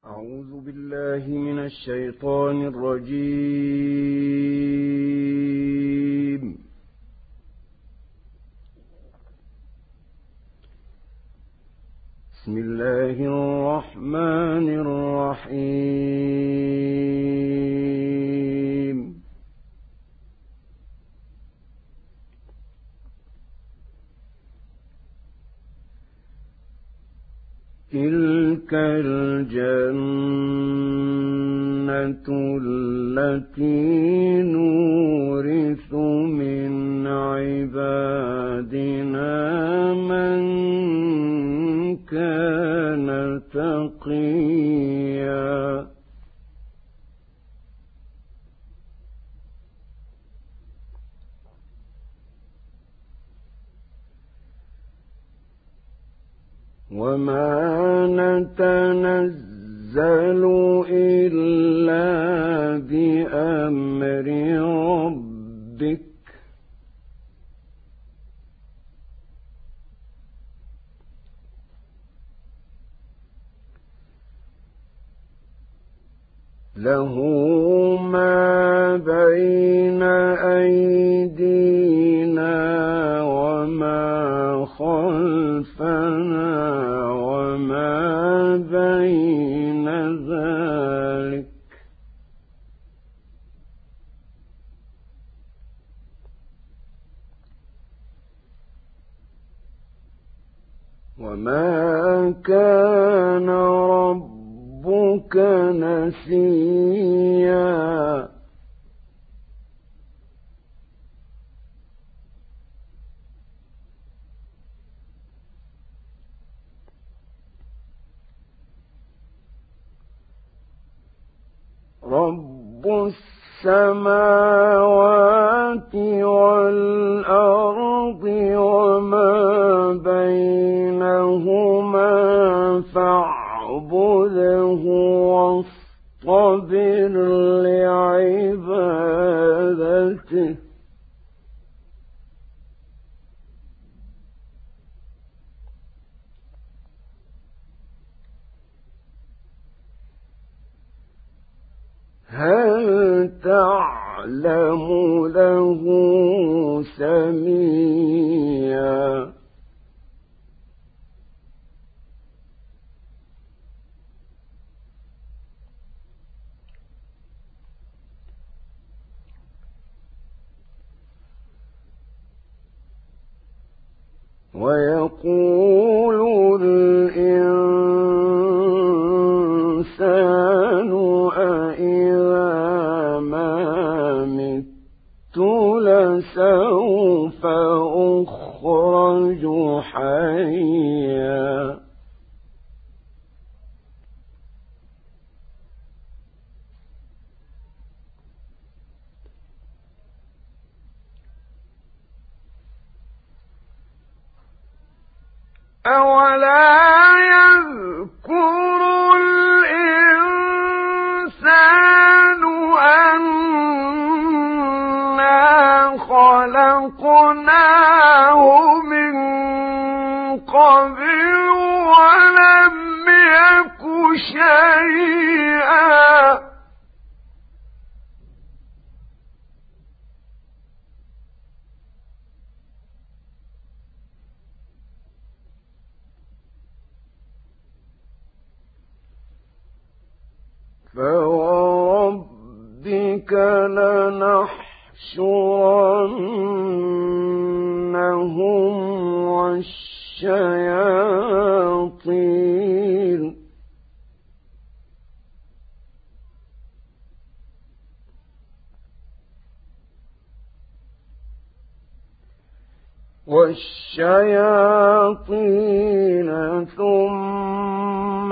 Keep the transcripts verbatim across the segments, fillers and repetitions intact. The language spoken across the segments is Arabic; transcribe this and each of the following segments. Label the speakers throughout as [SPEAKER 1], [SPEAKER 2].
[SPEAKER 1] أعوذ بالله من الشيطان الرجيم. بسم الله الرحمن الرحيم. تلك الجنة التي نورث من عبادنا من كان تقيا. وما نتنزل إلا بأمر ربك له ما بين أيدينا وما خلفنا وما بين ذلك وما كان ربك نسيا. رب السماوات والأرض وما بينهما فاعبده واصطبر لعبادته هل تعلم له سميا. ويقول الإنسان أإذا ما مت لسوف أخرج حيا. أولا يذكر الإنسان أنا خلقناه من قبل ولم يك شيئا. فوربك لنحشرنهم والشياطين والشياطين ثم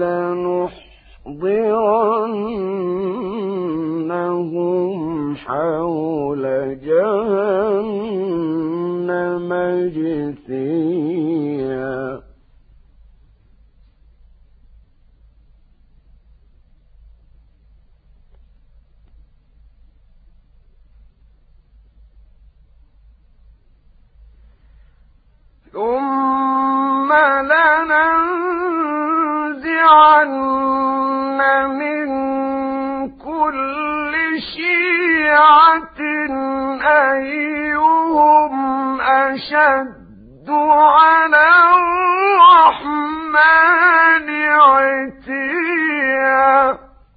[SPEAKER 1] لنحضرنهم حول جهنم جثيا. ثم لننزعن من كل شيعة أيهم أشد على الرحمن عتيا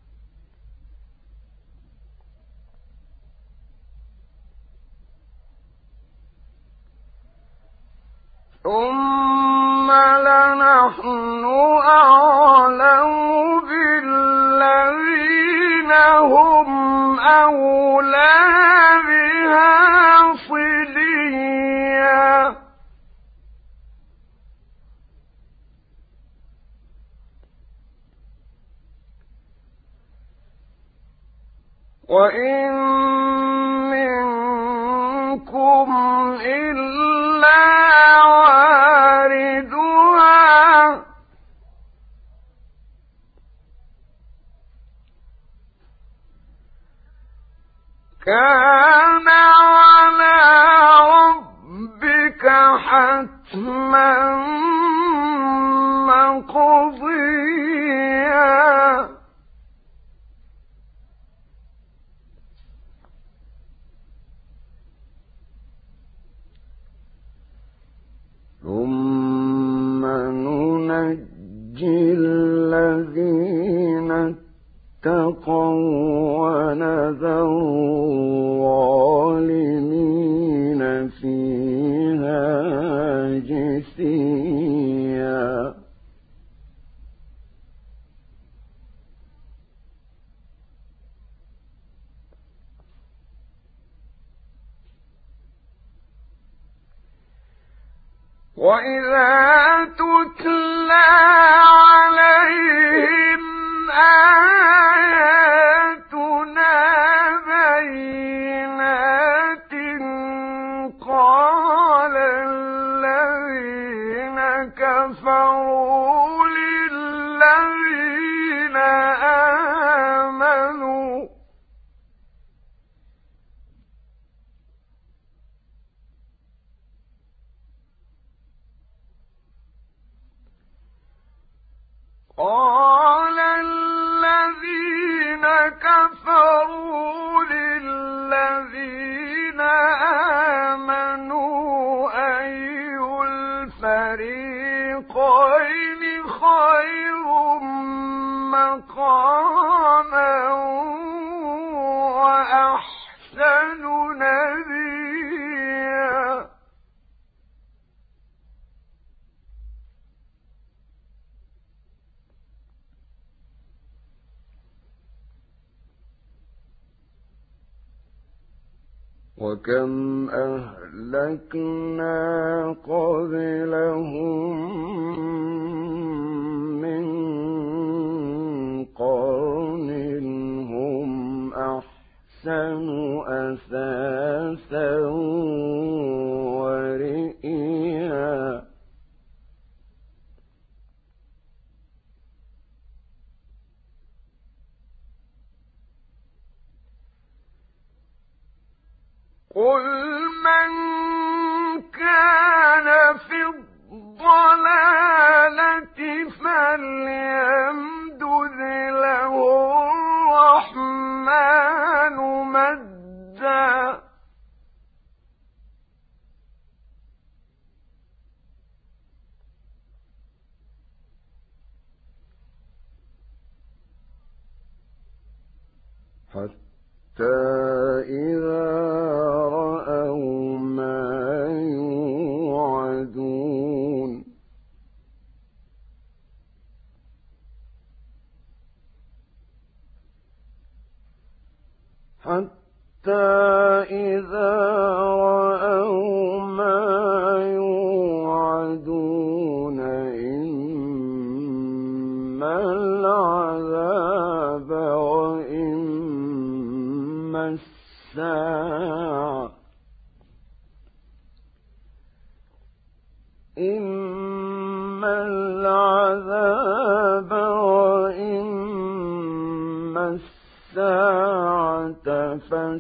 [SPEAKER 1] ثم لنحن أعلم بالذين هم أولى بها صليا وإن منكم إلا واردها كان على ربك حتما مقضيا ثم ننجي الذين اتقوا ونذر الظالمين فيها جثيا وإذا تتلى عليهم آياتنا بينات قال الذين كفروا للذين آمنوا قال الذين كفروا للذين آمنوا أي الفريقين خير مقاما وأحسن نديا وكم أهلكنا قبلهم من قرن هم أحسن أثاثا ورئيا قل من كان في الضلالة فليمدد له الرحمن مدا حتى إذا رأوا ما يوعدون حتى إذا رأوا ما يوعدون إما العذاب وإما الساعة إما العذاب وإما الساعة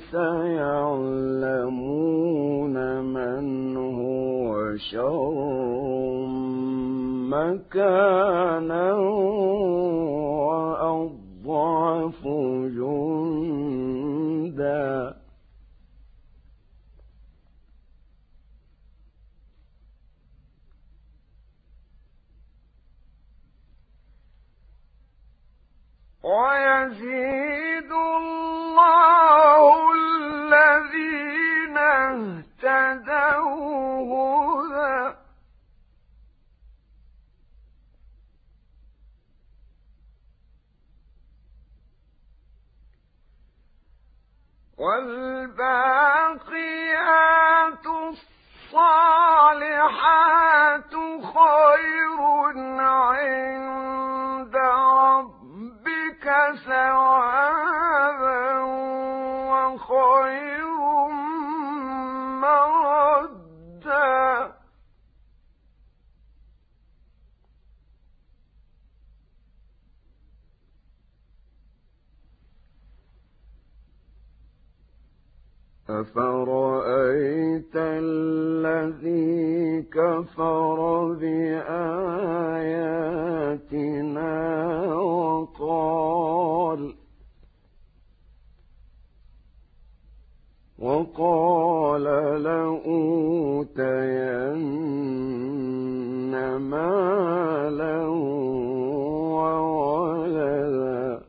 [SPEAKER 1] فسيعلمون من هو شر مكانا وأضل ويزيد الله الذين اهتدوا هدى والباقيات الصالحات خير عند ربك ثوابا وخير مردا أفرأيت الذي كفر بآياتنا وقال وقال لأوتين مالا وولدا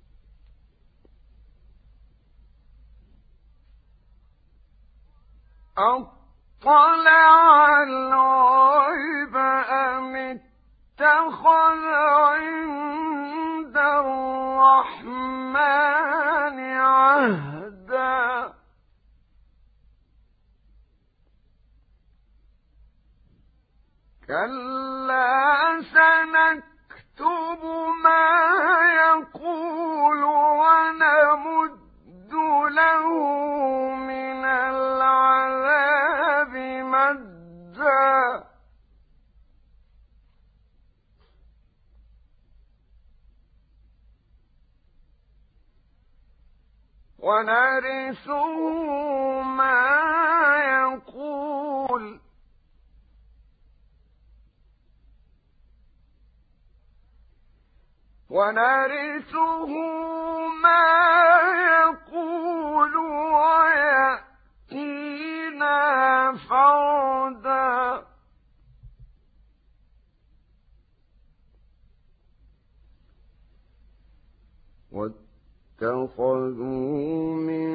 [SPEAKER 1] أطلع الغيب أم اتخذ عند الرحمن عهدا كلا سنكتب ما يقول ونمد له من العذاب مدا ونرثه ما يقول ونرثه ما يقول ويأتينا فردا واتخذوا من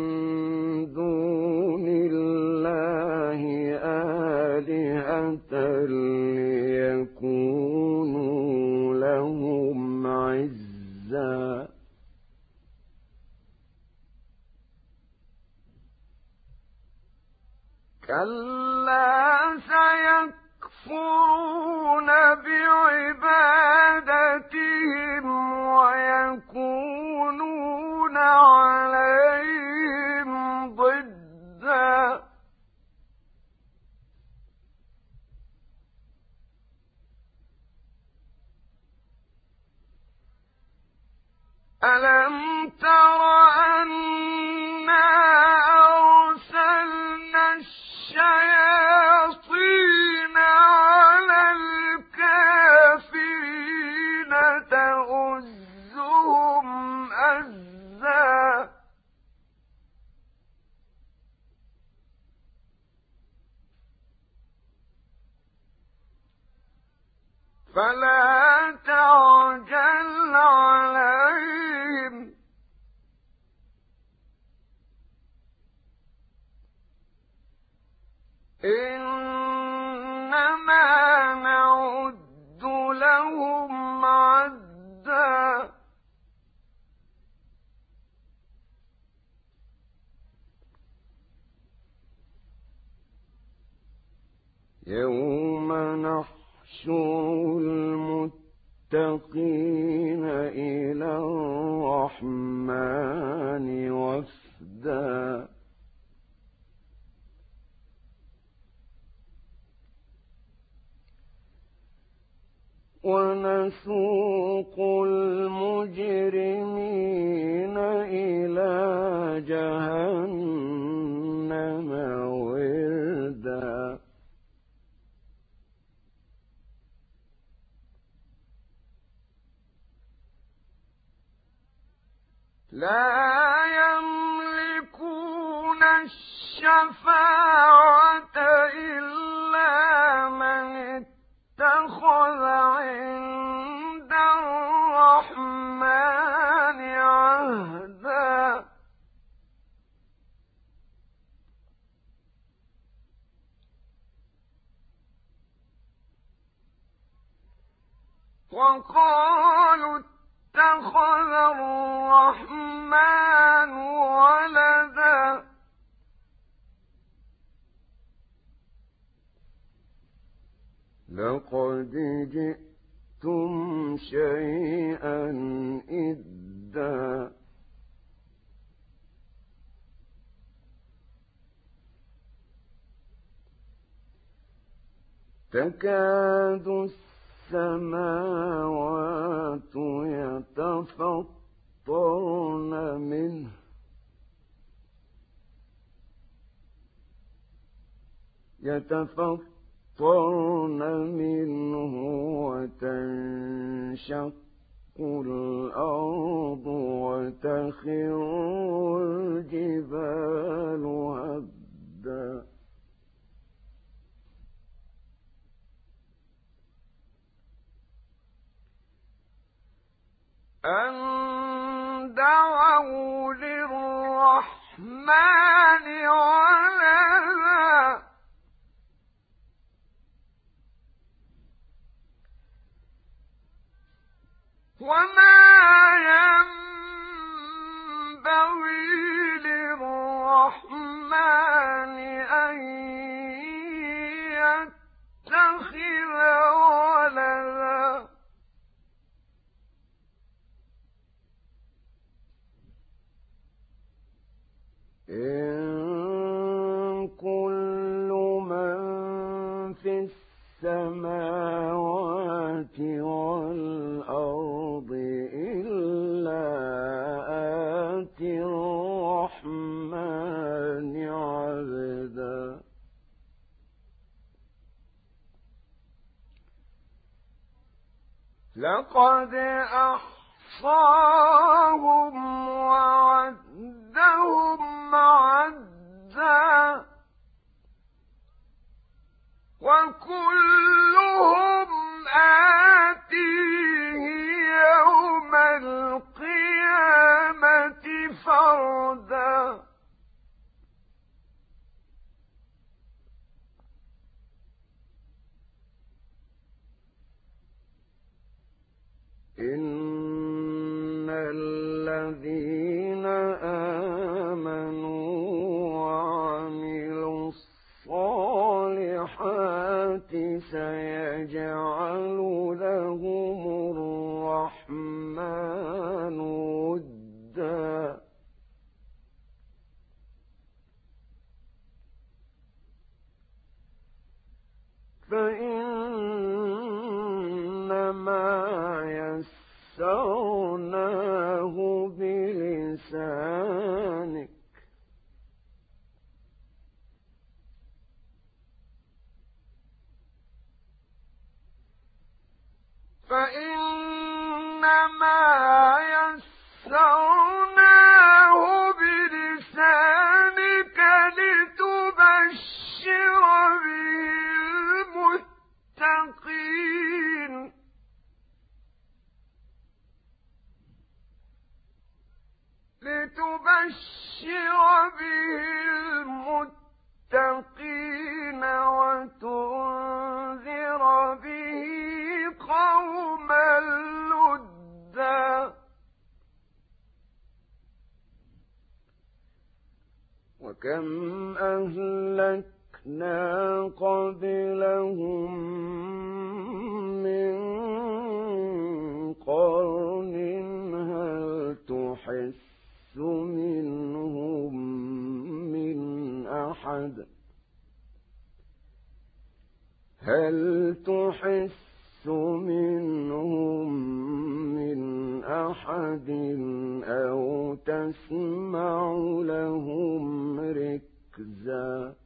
[SPEAKER 1] دون الله آلهة ليكونوا لهم عزا كلا سيكفرون بعبادتهم ويكونون عليهم ضدا ألم تر أنا أرسلنا الشياطين على الكافرين تؤزهم أزا فلا تعجل عليهم إنما نعد لهم عدا يوم نحشر المتقين إلى الرحمن وفدا ونسوق المجرمين إلى جهنم وردا لا يملكون الشفاعة إلا من اتخذ عند الرحمن وقالوا اتخذ الرحمن ولدا لقد جئتم شيئا إدا تكاد السماوات يتفطرن منه يتفطرن منه وتنشق الأرض وتخر الجبال هدا أن دعوا للرحمن ولدا وما ينبغي للرحمن أن يتخذ ولدا إن كل من في السماوات والأرض إلا آتي الرحمن عبدا لقد أحصاهم وعدهم عدا وكلهم آتيه يوم القيامة فردا إن الذين آمنوا وعملوا الصالحات سيجعل لهم الرحمن ودا فإنما يسرناه بلسانك فإنما يسرناه بلسانك لتبشر به المتقين لتبشر به المتقين وتنذر به قوما لدا وكم أهلكنا قبلهم من قرن هل تحس منهم من أحد هل تحس منهم من أحد أو تسمع لهم ركزا